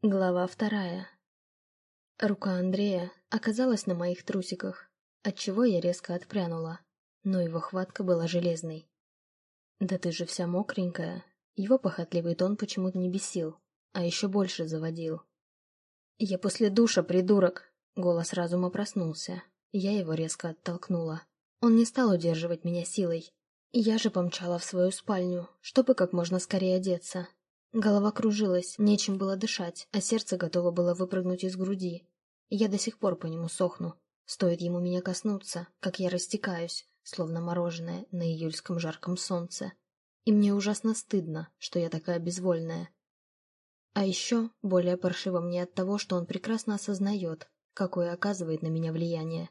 Глава 2. Рука Андрея оказалась на моих трусиках, отчего я резко отпрянула, но его хватка была железной. «Да ты же вся мокренькая». Его похотливый тон почему-то не бесил, а еще больше заводил. «Я после душа, придурок!» Голос разума проснулся. Я его резко оттолкнула. Он не стал удерживать меня силой. Я же помчала в свою спальню, чтобы как можно скорее одеться. Голова кружилась, нечем было дышать, а сердце готово было выпрыгнуть из груди. Я до сих пор по нему сохну. Стоит ему меня коснуться, как я растекаюсь, словно мороженое на июльском жарком солнце. И мне ужасно стыдно, что я такая безвольная. А еще более паршиво мне от того, что он прекрасно осознает, какое оказывает на меня влияние.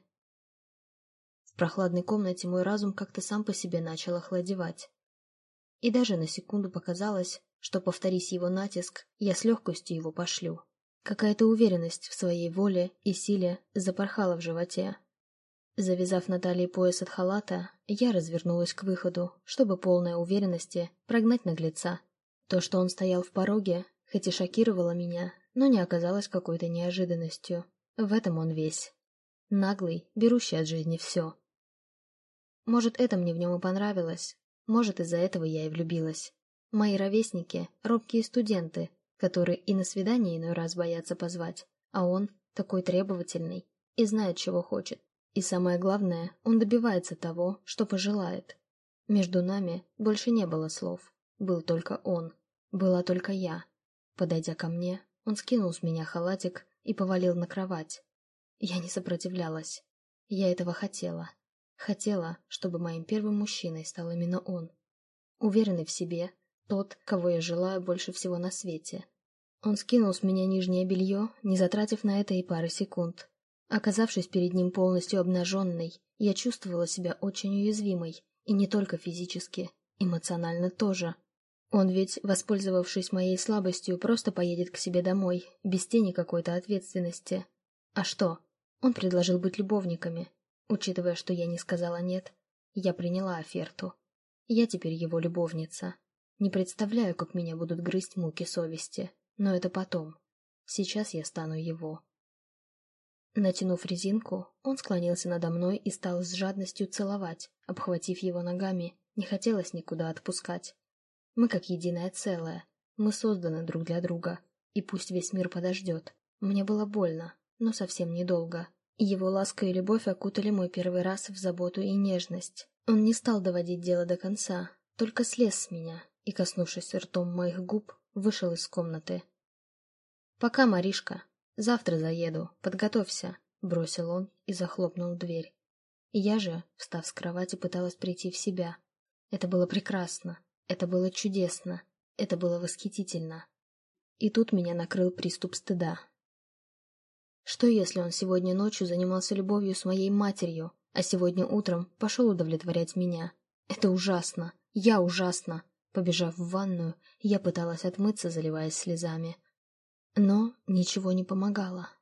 В прохладной комнате мой разум как-то сам по себе начал охладевать. И даже на секунду показалось, что, повторись его натиск, я с легкостью его пошлю. Какая-то уверенность в своей воле и силе запорхала в животе. Завязав на талии пояс от халата, я развернулась к выходу, чтобы полной уверенности прогнать наглеца. То, что он стоял в пороге, хоть и шокировало меня, но не оказалось какой-то неожиданностью. В этом он весь. Наглый, берущий от жизни все. Может, это мне в нем и понравилось. Может, из-за этого я и влюбилась. Мои ровесники — робкие студенты, которые и на свидание иной раз боятся позвать, а он такой требовательный и знает, чего хочет. И самое главное, он добивается того, что пожелает. Между нами больше не было слов. Был только он. Была только я. Подойдя ко мне, он скинул с меня халатик и повалил на кровать. Я не сопротивлялась. Я этого хотела. Хотела, чтобы моим первым мужчиной стал именно он. Уверенный в себе, тот, кого я желаю больше всего на свете. Он скинул с меня нижнее белье, не затратив на это и пары секунд. Оказавшись перед ним полностью обнаженной, я чувствовала себя очень уязвимой, и не только физически, эмоционально тоже. Он ведь, воспользовавшись моей слабостью, просто поедет к себе домой, без тени какой-то ответственности. А что? Он предложил быть любовниками. Учитывая, что я не сказала «нет», я приняла оферту. Я теперь его любовница. Не представляю, как меня будут грызть муки совести, но это потом. Сейчас я стану его. Натянув резинку, он склонился надо мной и стал с жадностью целовать, обхватив его ногами, не хотелось никуда отпускать. Мы как единое целое, мы созданы друг для друга, и пусть весь мир подождет. Мне было больно, но совсем недолго. И его ласка и любовь окутали мой первый раз в заботу и нежность. Он не стал доводить дело до конца, только слез с меня и, коснувшись ртом моих губ, вышел из комнаты. «Пока, Маришка. Завтра заеду. Подготовься», — бросил он и захлопнул дверь. Я же, встав с кровати, пыталась прийти в себя. Это было прекрасно. Это было чудесно. Это было восхитительно. И тут меня накрыл приступ стыда. Что если он сегодня ночью занимался любовью с моей матерью, а сегодня утром пошел удовлетворять меня? Это ужасно. Я ужасна. Побежав в ванную, я пыталась отмыться, заливаясь слезами. Но ничего не помогало.